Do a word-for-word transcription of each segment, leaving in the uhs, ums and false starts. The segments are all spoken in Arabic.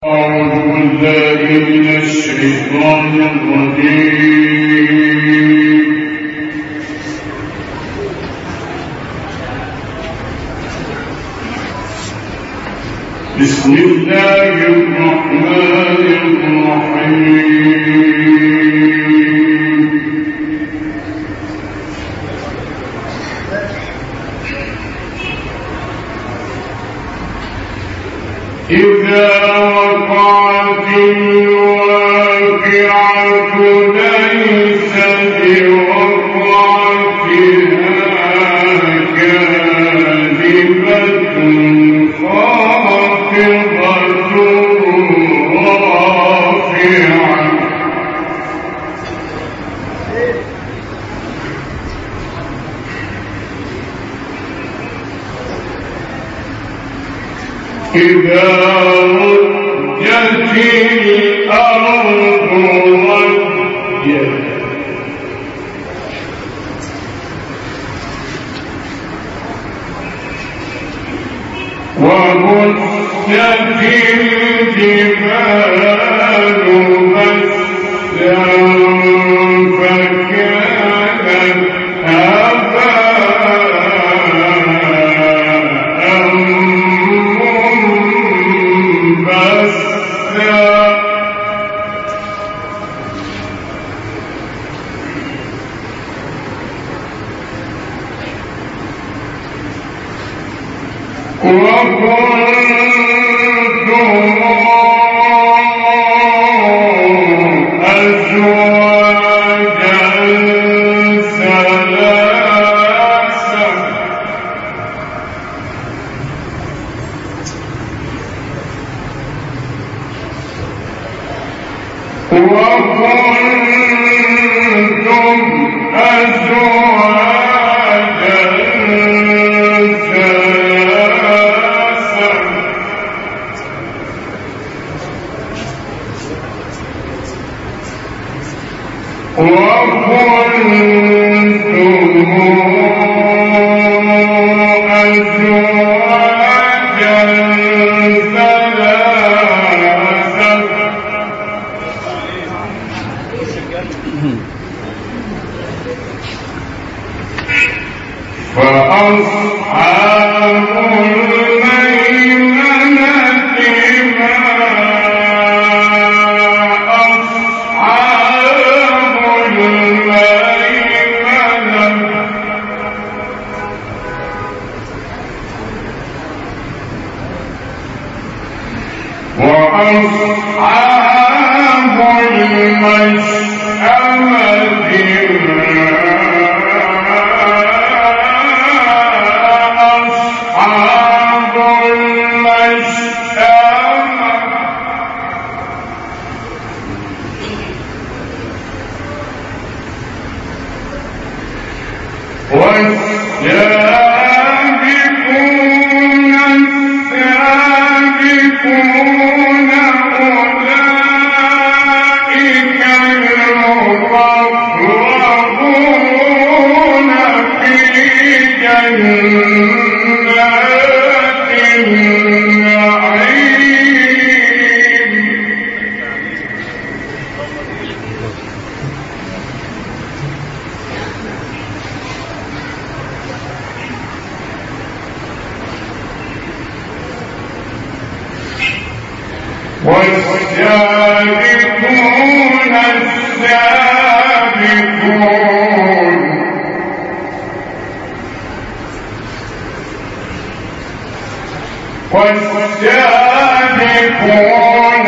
أعوذ بالله من الشيطان الرجيم. بسم الله الرحمن الرحيم. إذا وقعت الواقعة ليس لوقعتها كاذبة خافضة رافعة إذا رجت الأرض رجا وبست الجبال بسا فكانت والسابقون السابقون والسابقون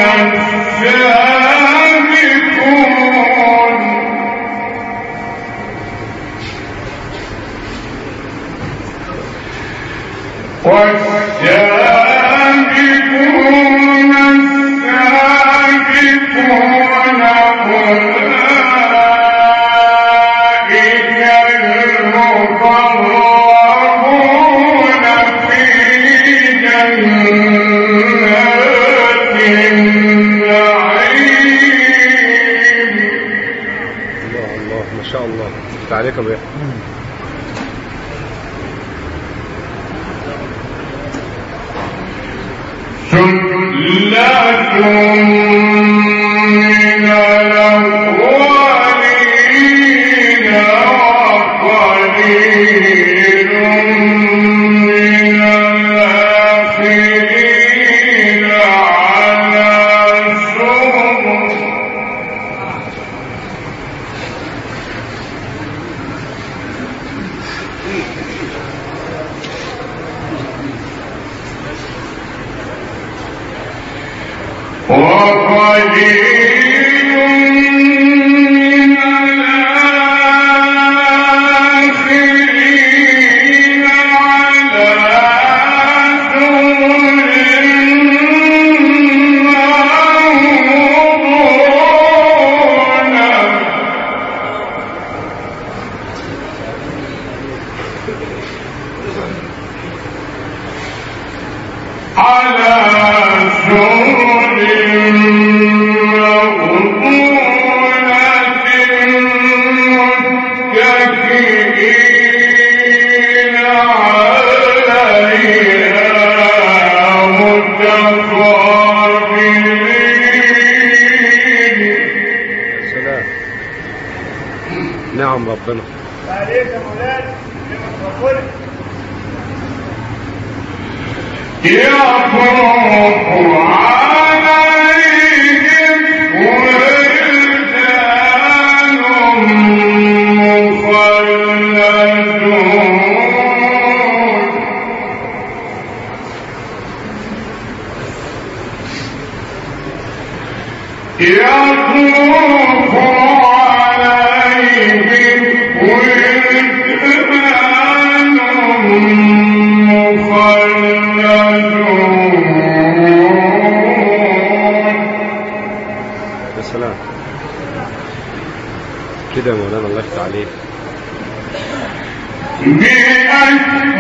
السابقون والسابقون السابقون أولئك المقربون في جنات النعيم. الله الله ما شاء الله. تعاليك يا ابو يحيى. ثلة نعم ربنا عليك يا مولانا ربنا يطوف عليهم ولدان مخلدون يطوف عليهم ولدان مخلدون. يا سلام كده يا مولانا الله يفتح عليك. بأكواب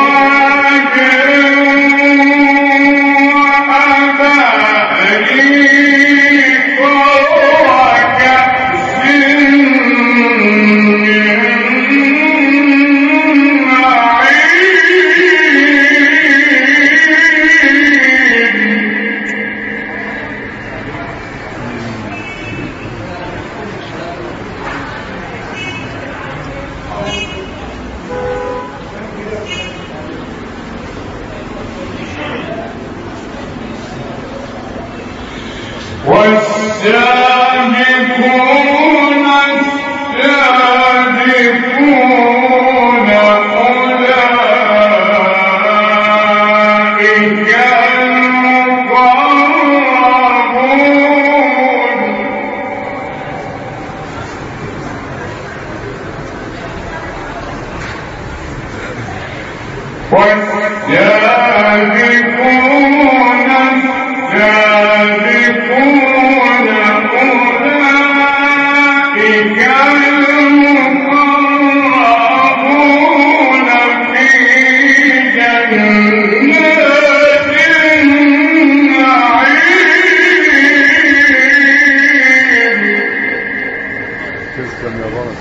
وأباريق وكأس من والسابقون السابقون أولئك المقربون. والسابقون السابقون أولئك المقربون في جنات النعيم. تسلم يا بابا.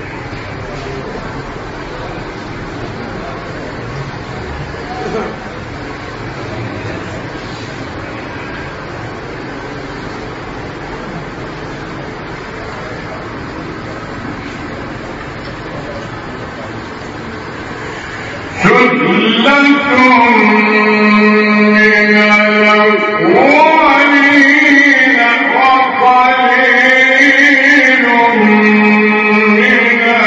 ثلة من الأولين وقليل من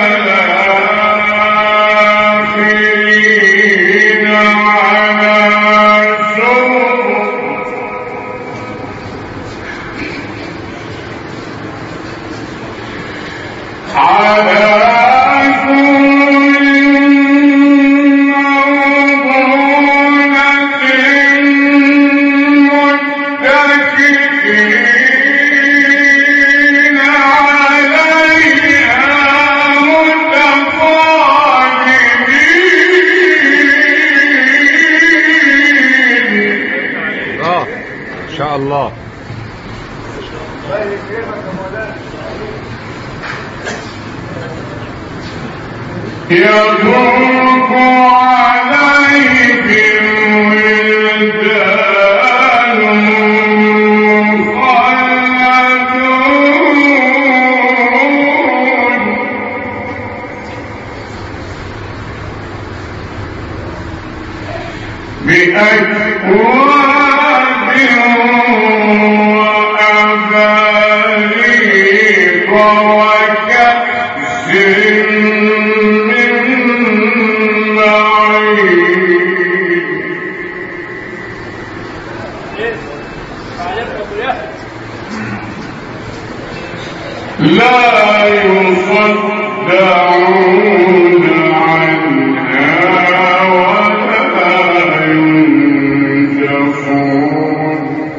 الآخرين على سرر على إن شاء الله. يطوف عليهم ولدان لا يصدعون عنها ولا ينزفون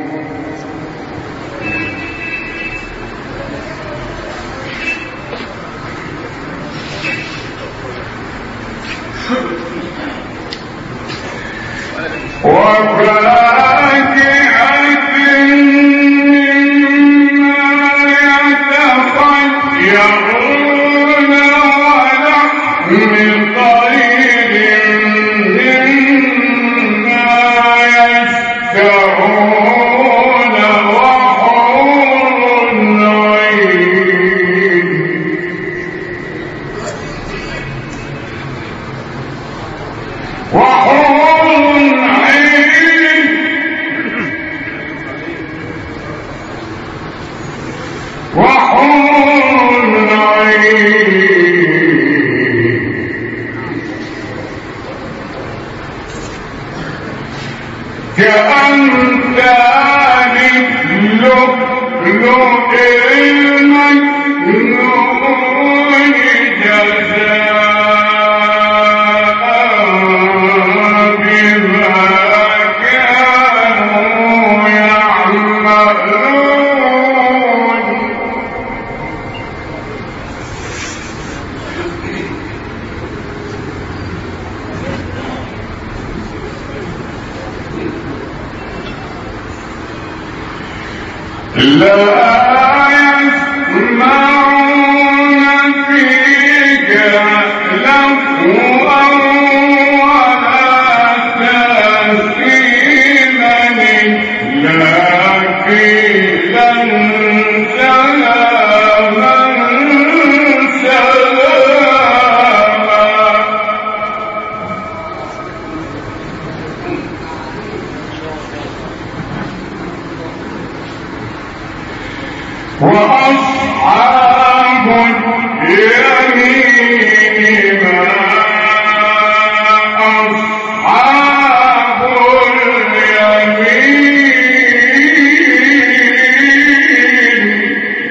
كأمثال اللؤلؤ المكنون جزاء بما كانوا يعملون لا يسمعون فيها لغوا ولا تأثيما إلا قيلا سلاما سلاما وأصحاب اليمين ما أصحاب اليمين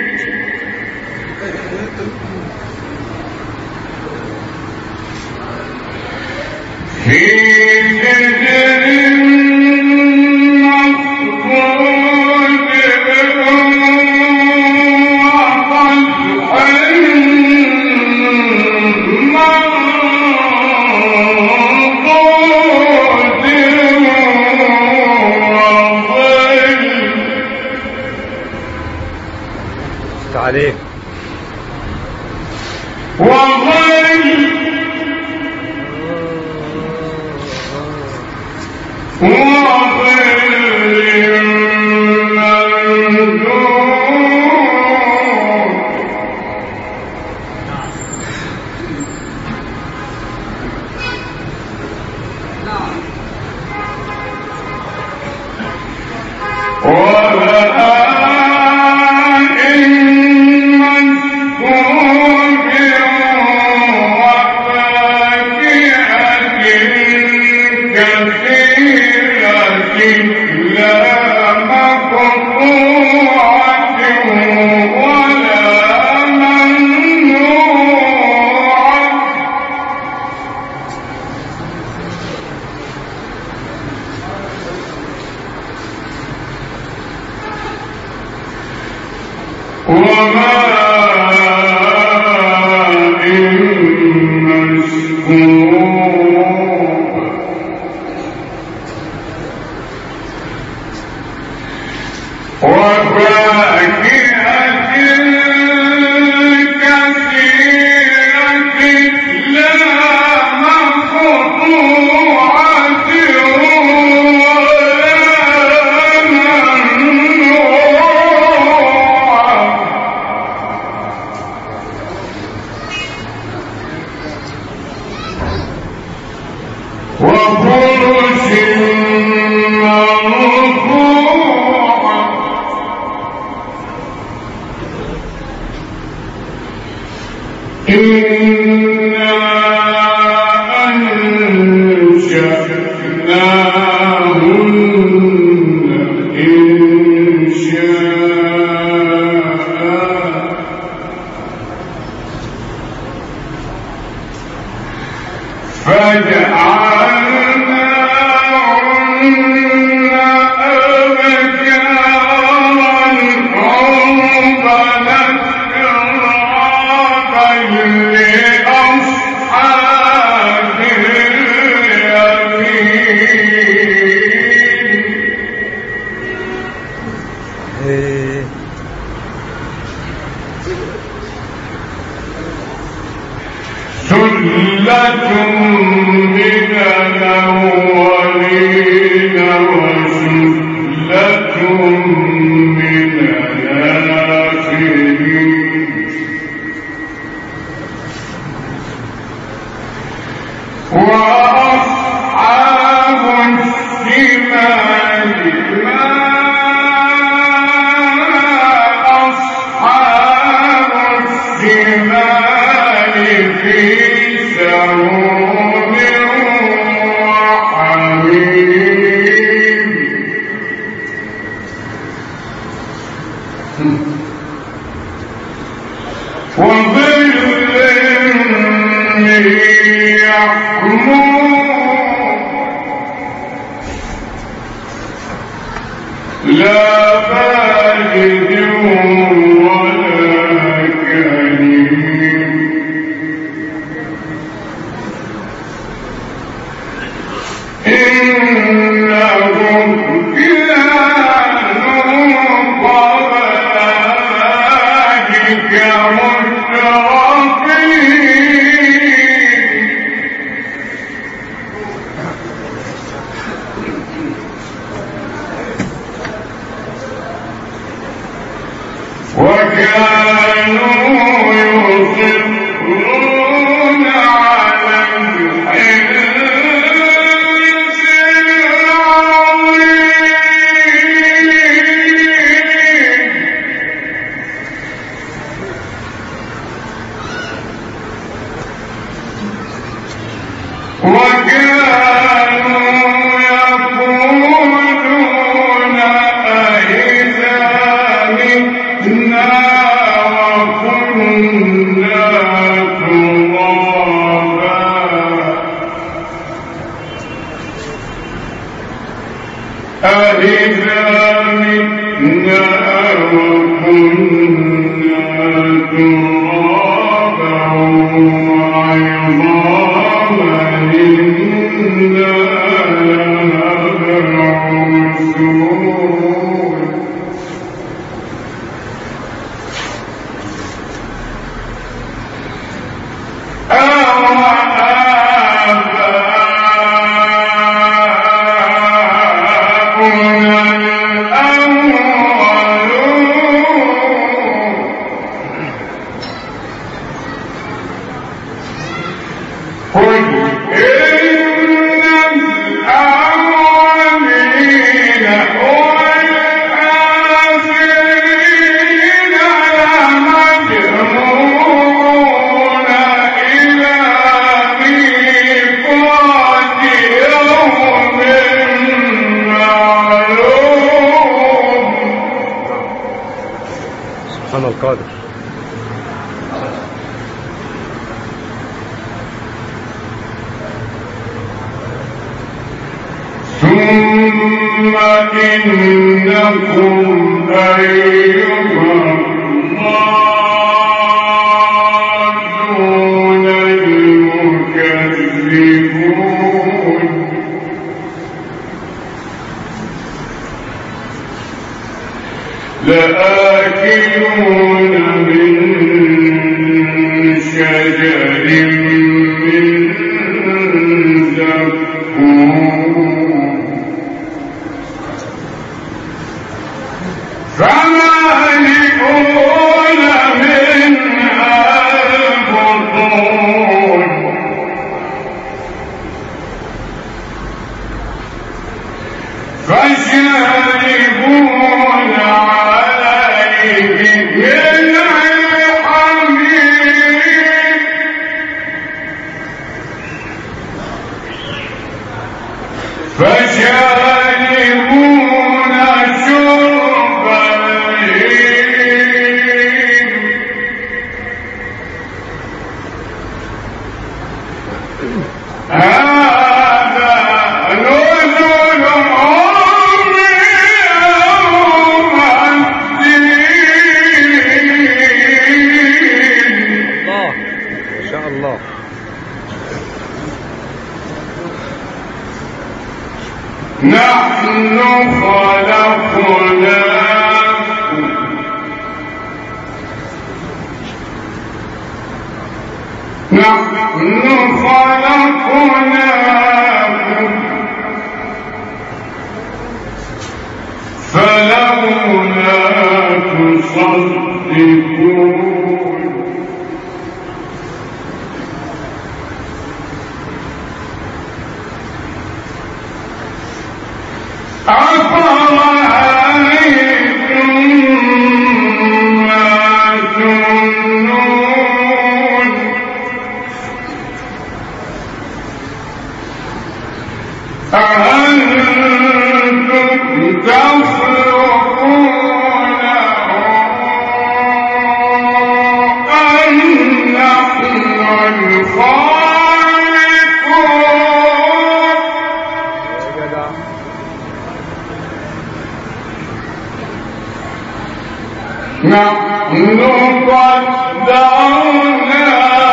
في سدر مخضود عليه وظل وظل إنا أنشأناهن إن إيه ثلة من الأولين وثلة من الآخرين وأصحاب الشمال ما أصحاب الشمال في سموم وحميم وظل من يحموم لا بارد ولا كريم إنهم كانوا قبل ذلك مترفين وكانوا يصرون على الحنث العظيم وكانوا يقولون أئذا متنا وكنا ترابا أئذا متنا وكنا ترابا وعظاما إنا لمبعوثون سبحان القادر. ثم إنكم أيها الضالون المكذبون لآكلون من شجر من زقوم فمالئون منها البطون فشاربون عليه من الحميم خلقناكم فلولا تصدقون أفرأيتم ما تمنون أأنتم تخلقونه أم نحن الخالقون نحن قدرنا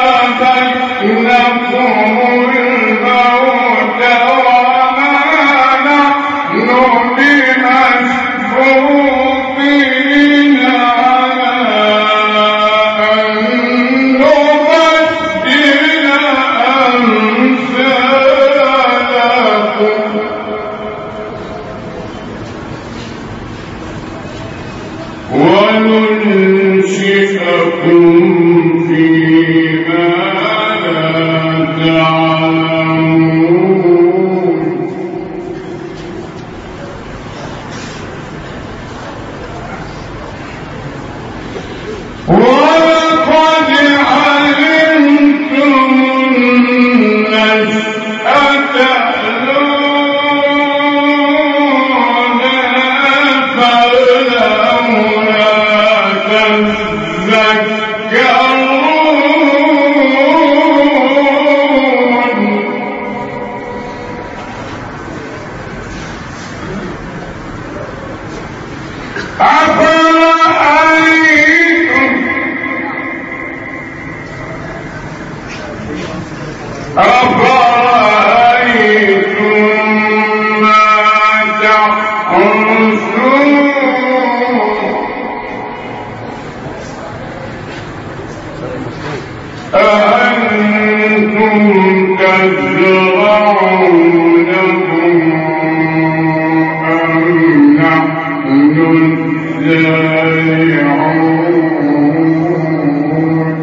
بينكم الموت وما نحن بمسبوقين على أن نبدل أمثالكم وننشئكم فيما لا تعلمون ولقد علمتم النشأة الأولى فلولا تذكرون أفرأيتم أفرأيتم ما تحرثون أأنتم تزرعونه أم نحن الزارعون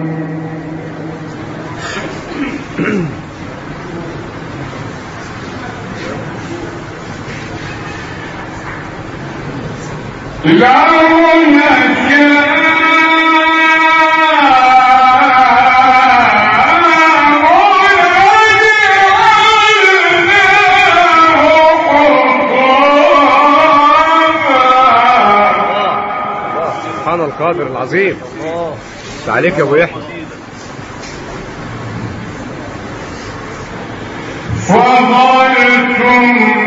لو نشاء سبحان القادر العظيم. عليك يا ابو يحيى. فظلتم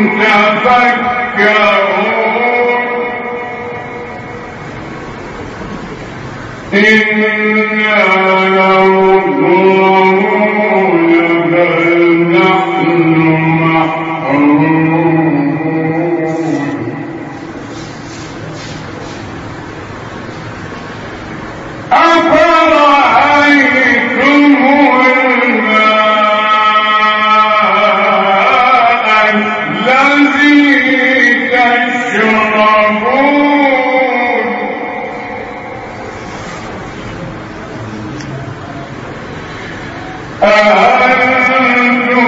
تفكرون إنا لمغرمون بل نحن محرومون أفرأيتم الماء الذي تشربون أأنتم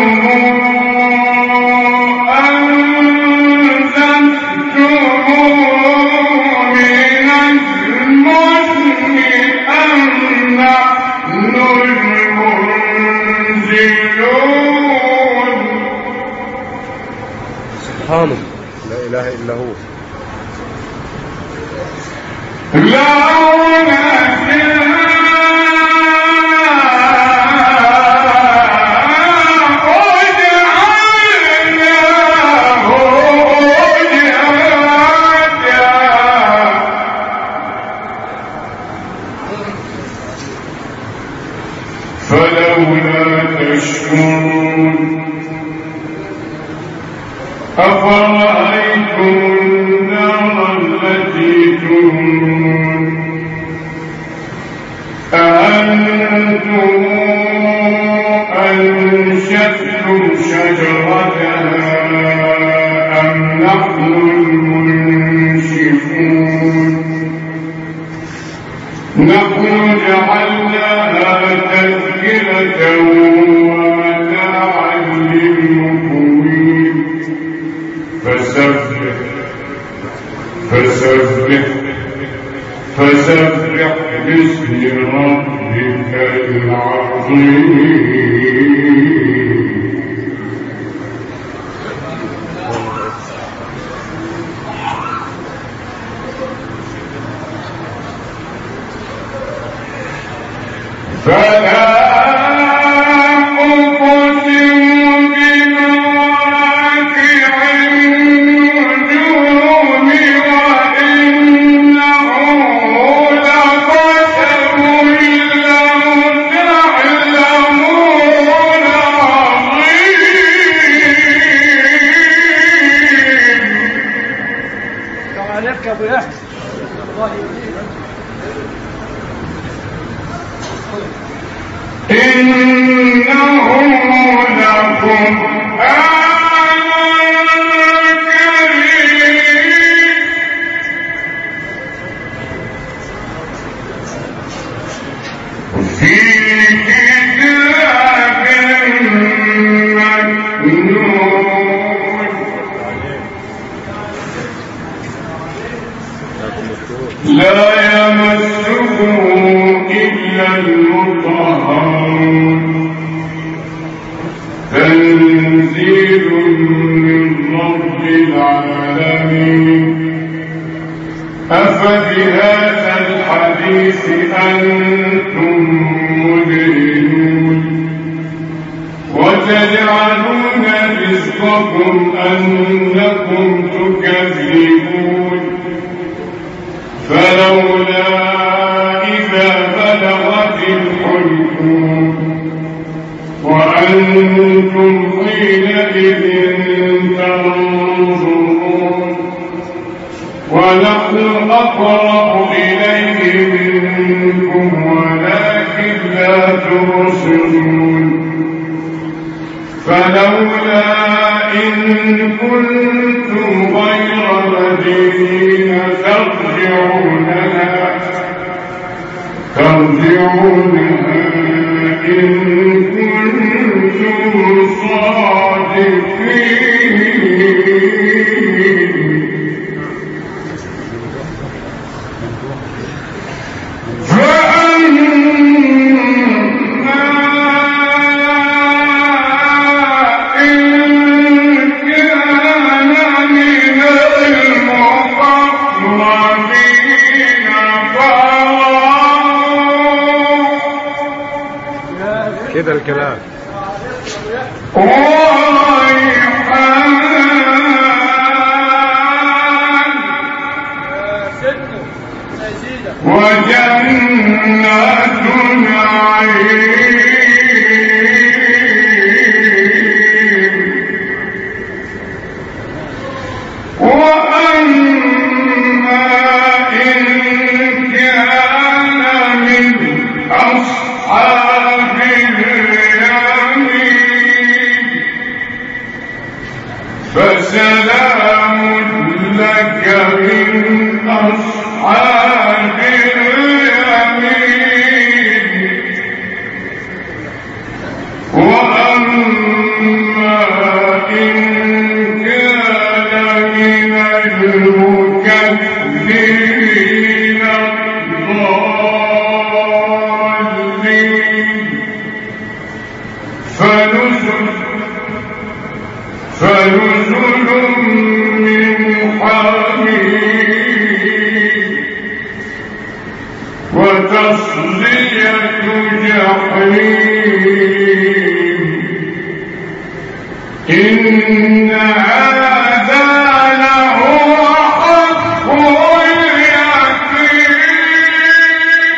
أنزلتموه من المزن أم نحن المنزلون سبحانه لا اله الا هو. لو نشاء فلولا تشكرون أفرأيتم النار التي تورون أأنتم أنشأتم أنشأتم شجرتها أم نحن المنشئون نحن جعلناها تذكرة ومتاعا للمقوين فسبح فسبح فسبح باسم ربك العظيم. فلا لا يمسه إلا المطهرون تنزيل من رب العالمين. أفبهذا الحديث أنتم مدهنون وتجعلون رزقكم أنكم تكذبون فلولا إذا بلغت الحلقوم وأنتم حينئذ تنظرون ونحن أقرب إليه منكم ولكن لا تبصرون فلولا إن كنتم غير مدينين ترجعونها ترجعونها إن كنتم صادقين. كده الكلام وجنات نعيم وأما إن كان من أصحاب اليمين فسلام لك من أصحاب اليمين وأما إن كان من المكذبين الضالين فنزل فنزل من حميم وتصلية جحيم. إن هذا لهو حق اليقين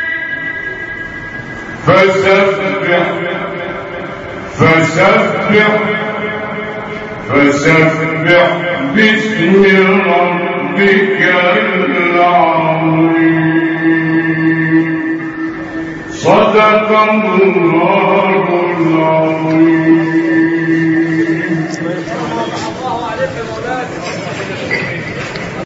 فسبح فسبح فسبح باسم ربك العظيم. صدق الله العظيم. الله عليك يا مولانا.